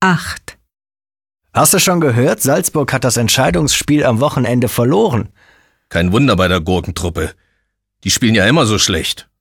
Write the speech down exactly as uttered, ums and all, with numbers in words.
acht. Hast du schon gehört? Salzburg hat das Entscheidungsspiel am Wochenende verloren. Kein Wunder bei der Gurkentruppe. Die spielen ja immer so schlecht.